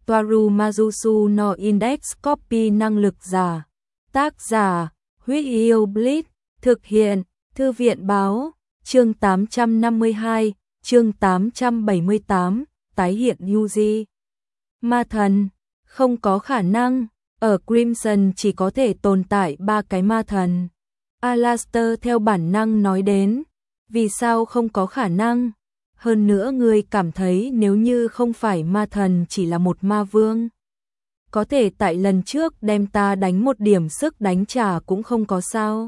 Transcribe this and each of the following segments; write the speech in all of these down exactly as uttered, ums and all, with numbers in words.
Toaru Majusu no Index Copy năng lực giả. Tác giả, Huyết Yêu Blitz, thực hiện, Thư viện báo, chương tám trăm năm mươi hai, chương tám trăm bảy mươi tám, tái hiện Yuji. Ma thần, không có khả năng, ở Crimson chỉ có thể tồn tại ba cái ma thần. Alastor theo bản năng nói đến, vì sao không có khả năng? Hơn nữa ngươi cảm thấy nếu như không phải ma thần chỉ là một ma vương, có thể tại lần trước đem ta đánh một điểm sức đánh trả cũng không có sao.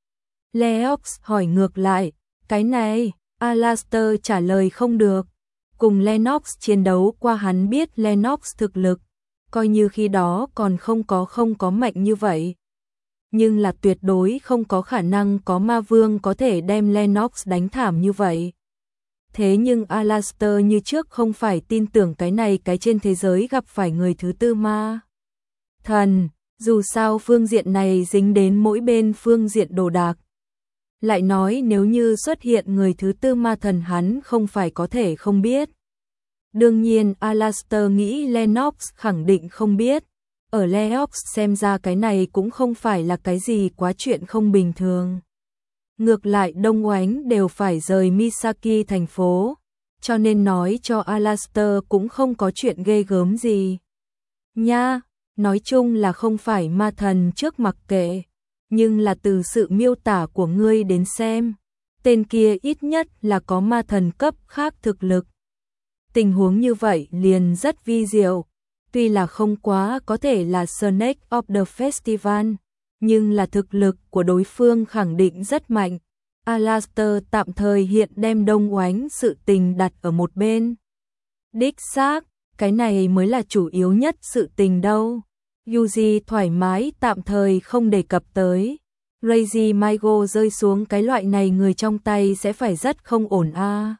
Leox hỏi ngược lại, cái này, Alastor trả lời không được. Cùng Lennox chiến đấu qua hắn biết Lennox thực lực, coi như khi đó còn không có không có mạnh như vậy. Nhưng là tuyệt đối không có khả năng có ma vương có thể đem Lennox đánh thảm như vậy. Thế nhưng Alastor như trước không phải tin tưởng cái này cái trên thế giới gặp phải người thứ tư ma thần, dù sao phương diện này dính đến mỗi bên phương diện đồ đạc. Lại nói nếu như xuất hiện người thứ tư ma thần hắn không phải có thể không biết. Đương nhiên Alastor nghĩ Lennox khẳng định không biết. Ở Leox xem ra cái này cũng không phải là cái gì quá chuyện không bình thường. Ngược lại Đông Oánh đều phải rời Misaki thành phố, cho nên nói cho Alastor cũng không có chuyện ghê gớm gì. Nha, nói chung là không phải ma thần trước mặc kệ, nhưng là từ sự miêu tả của ngươi đến xem, tên kia ít nhất là có ma thần cấp khác thực lực. Tình huống như vậy liền rất vi diệu, tuy là không quá có thể là Snake of the Festival, nhưng là thực lực của đối phương khẳng định rất mạnh. Alastor tạm thời hiện đem Đông Oánh sự tình đặt ở một bên. Đích xác, cái này mới là chủ yếu nhất sự tình đâu. Yuji thoải mái tạm thời không đề cập tới. Reiji Maigo rơi xuống cái loại này người trong tay sẽ phải rất không ổn a. À.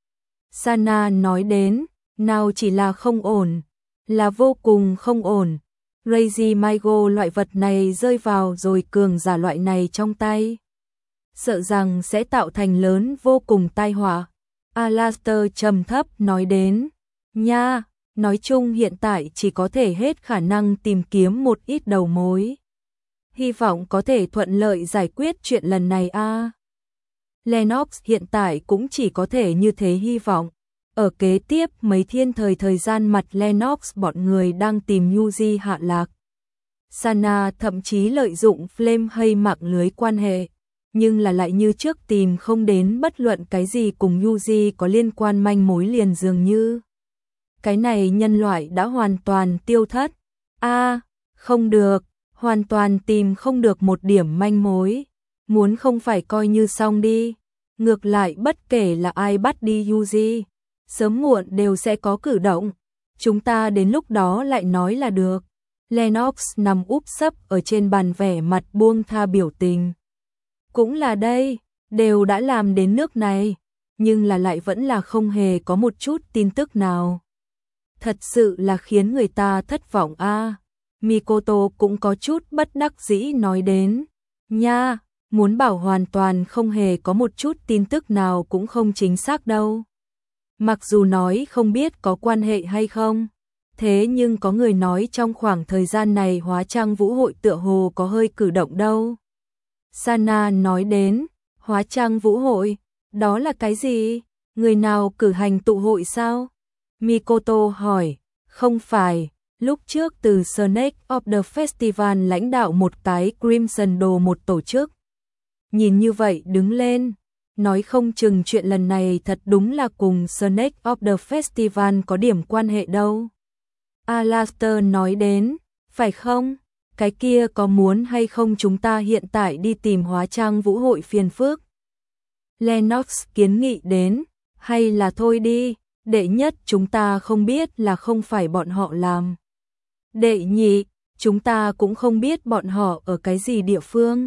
Sana nói đến, nào chỉ là không ổn, là vô cùng không ổn. Reiji Maigo loại vật này rơi vào rồi cường giả loại này trong tay, sợ rằng sẽ tạo thành lớn vô cùng tai họa. Alastor trầm thấp nói đến, nha, nói chung hiện tại chỉ có thể hết khả năng tìm kiếm một ít đầu mối. Hy vọng có thể thuận lợi giải quyết chuyện lần này a. À. Lennox hiện tại cũng chỉ có thể như thế hy vọng. Ở kế tiếp mấy thiên thời thời gian mặt Lennox bọn người đang tìm Yuji hạ lạc. Sana thậm chí lợi dụng Flame hay mạng lưới quan hệ, nhưng là lại như trước tìm không đến bất luận cái gì cùng Yuji có liên quan manh mối liền dường như. Cái này nhân loại đã hoàn toàn tiêu thất. A, à, không được, hoàn toàn tìm không được một điểm manh mối. Muốn không phải coi như xong đi. Ngược lại bất kể là ai bắt đi Yuji, sớm muộn đều sẽ có cử động. Chúng ta đến lúc đó lại nói là được. Lennox nằm úp sấp ở trên bàn vẻ mặt buông tha biểu tình. Cũng là đây, đều đã làm đến nước này, nhưng là lại vẫn là không hề có một chút tin tức nào. Thật sự là khiến người ta thất vọng a. À. Mikoto cũng có chút bất đắc dĩ nói đến, nha, muốn bảo hoàn toàn không hề có một chút tin tức nào cũng không chính xác đâu. Mặc dù nói không biết có quan hệ hay không, thế nhưng có người nói trong khoảng thời gian này hóa trang vũ hội tựa hồ có hơi cử động đâu. Sana nói đến, hóa trang vũ hội, đó là cái gì? Người nào cử hành tụ hội sao? Mikoto hỏi, không phải, lúc trước từ Snake of the Festival lãnh đạo một cái Crimson đồ một tổ chức. Nhìn như vậy đứng lên, nói không chừng chuyện lần này thật đúng là cùng Snake of the Festival có điểm quan hệ đâu. Alastor nói đến, phải không? Cái kia có muốn hay không chúng ta hiện tại đi tìm hóa trang vũ hội phiền phức? Lennox kiến nghị đến, hay là thôi đi, đệ nhất chúng ta không biết là không phải bọn họ làm. Đệ nhị, chúng ta cũng không biết bọn họ ở cái gì địa phương.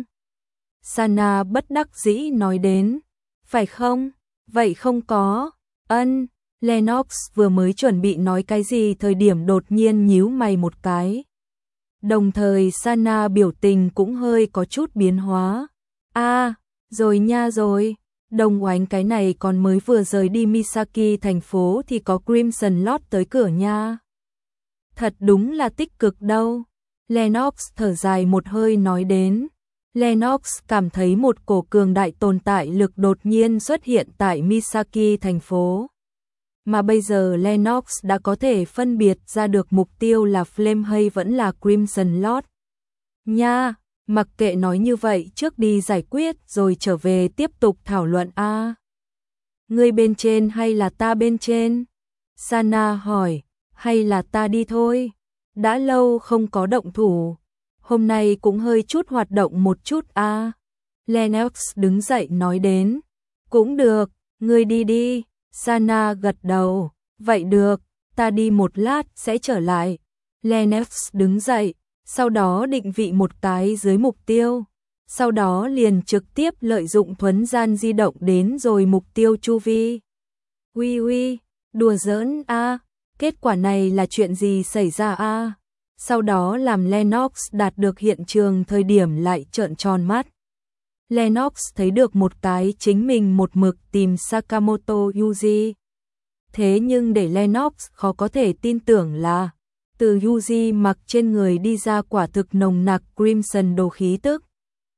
Sana bất đắc dĩ nói đến, phải không? Vậy không có, ân, Lennox vừa mới chuẩn bị nói cái gì thời điểm đột nhiên nhíu mày một cái. Đồng thời Sana biểu tình cũng hơi có chút biến hóa. A, à, rồi nha rồi, Đông Oánh cái này còn mới vừa rời đi Misaki thành phố thì có Crimson Lord tới cửa nha. Thật đúng là tích cực đâu. Lennox thở dài một hơi nói đến. Lennox cảm thấy một cổ cường đại tồn tại lực đột nhiên xuất hiện tại Misaki thành phố. Mà bây giờ Lennox đã có thể phân biệt ra được mục tiêu là Flame hay vẫn là Crimson Lord. Nha, mặc kệ nói như vậy trước đi giải quyết rồi trở về tiếp tục thảo luận a. À, ngươi bên trên hay là ta bên trên? Sana hỏi, hay là ta đi thôi? Đã lâu không có động thủ. Hôm nay cũng hơi chút hoạt động một chút a. À. Lennox đứng dậy nói đến. Cũng được, ngươi đi đi. Sana gật đầu. Vậy được, ta đi một lát sẽ trở lại. Lennox đứng dậy, sau đó định vị một cái dưới mục tiêu. Sau đó liền trực tiếp lợi dụng thuấn gian di động đến rồi mục tiêu chu vi. Uy uy, đùa giỡn a, à. Kết quả này là chuyện gì xảy ra a? À? Sau đó làm Lennox đạt được hiện trường thời điểm lại trợn tròn mắt. Lennox thấy được một cái chính mình một mực tìm Sakamoto Yuji. Thế nhưng để Lennox khó có thể tin tưởng là từ Yuji mặc trên người đi ra quả thực nồng nặc Crimson đồ khí tức.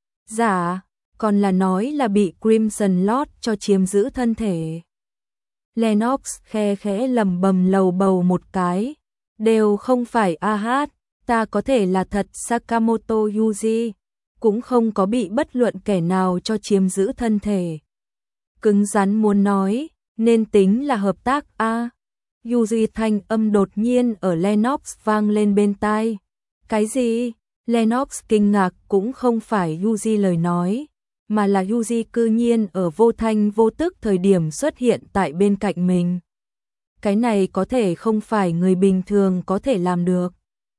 Dạ, còn là nói là bị Crimson Lord cho chiếm giữ thân thể. Lennox khe khẽ lầm bầm lầu bầu một cái. Đều không phải a hát, ta có thể là thật Sakamoto Yuji, cũng không có bị bất luận kẻ nào cho chiếm giữ thân thể. Cứng rắn muốn nói, nên tính là hợp tác a. À, Yuji thanh âm đột nhiên ở Lennox vang lên bên tai. Cái gì? Lennox kinh ngạc cũng không phải Yuji lời nói, mà là Yuji cư nhiên ở vô thanh vô tức thời điểm xuất hiện tại bên cạnh mình. Cái này có thể không phải người bình thường có thể làm được.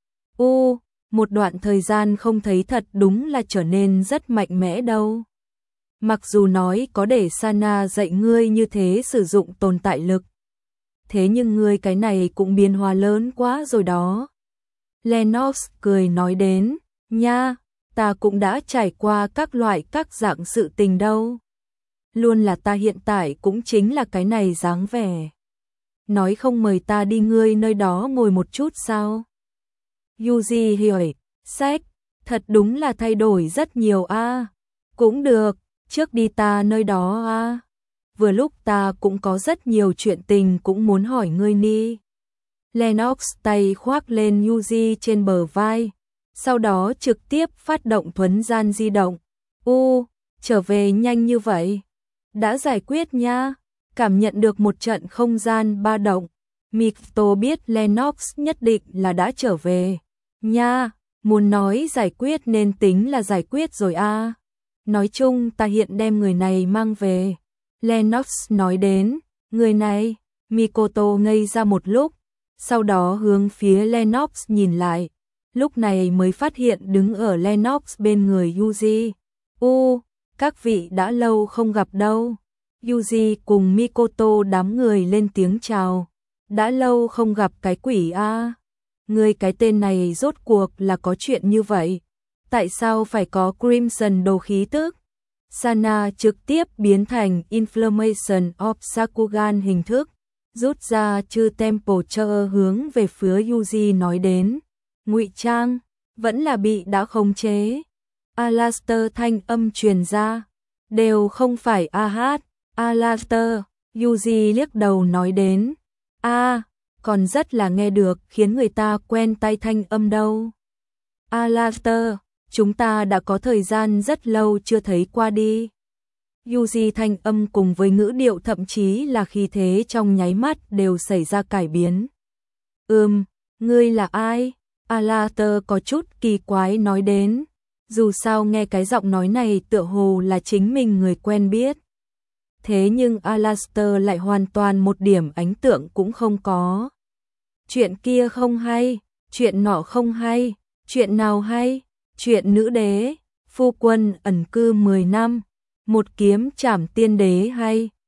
U, một đoạn thời gian không thấy thật đúng là trở nên rất mạnh mẽ đâu. Mặc dù nói có để Sana dạy ngươi như thế sử dụng tồn tại lực. Thế nhưng ngươi cái này cũng biến hóa lớn quá rồi đó. Lennox cười nói đến, nha, ta cũng đã trải qua các loại các dạng sự tình đâu. Luôn là ta hiện tại cũng chính là cái này dáng vẻ. Nói không mời ta đi ngươi nơi đó ngồi một chút sao? Yuji hỏi, sách, thật đúng là thay đổi rất nhiều a. À. Cũng được, trước đi ta nơi đó a. À. Vừa lúc ta cũng có rất nhiều chuyện tình cũng muốn hỏi ngươi ni. Lennox tay khoác lên Yuji trên bờ vai, sau đó trực tiếp phát động thuấn gian di động. U, trở về nhanh như vậy. Đã giải quyết nha. Cảm nhận được một trận không gian ba động. Mito biết Lennox nhất định là đã trở về. Nha, muốn nói giải quyết nên tính là giải quyết rồi a. À. Nói chung ta hiện đem người này mang về. Lennox nói đến, người này, Mikoto ngây ra một lúc, sau đó hướng phía Lennox nhìn lại. Lúc này mới phát hiện đứng ở Lennox bên người Yuji. U, các vị đã lâu không gặp đâu. Yuji cùng Mikoto đám người lên tiếng chào. Đã lâu không gặp cái quỷ a. À. Người cái tên này rốt cuộc là có chuyện như vậy. Tại sao phải có Crimson đồ khí tức? Sana trực tiếp biến thành Inflammation of Sakugan hình thức. Rút ra chư Temple Chair hướng về phía Yuji nói đến. Ngụy trang, vẫn là bị đã khống chế. Alastair thanh âm truyền ra. Đều không phải a hát. Alastair, Yuji liếc đầu nói đến. A, à, còn rất là nghe được khiến người ta quen tai thanh âm đâu. Alastair, chúng ta đã có thời gian rất lâu chưa thấy qua đi. Yuji thanh âm cùng với ngữ điệu thậm chí là khí thế trong nháy mắt đều xảy ra cải biến. Ừm, ngươi là ai? Alastair có chút kỳ quái nói đến. Dù sao nghe cái giọng nói này tựa hồ là chính mình người quen biết. Thế nhưng Alastair lại hoàn toàn một điểm ấn tượng cũng không có. Chuyện kia không hay, chuyện nọ không hay, chuyện nào hay, chuyện nữ đế, phu quân ẩn cư mười năm, một kiếm trảm tiên đế hay,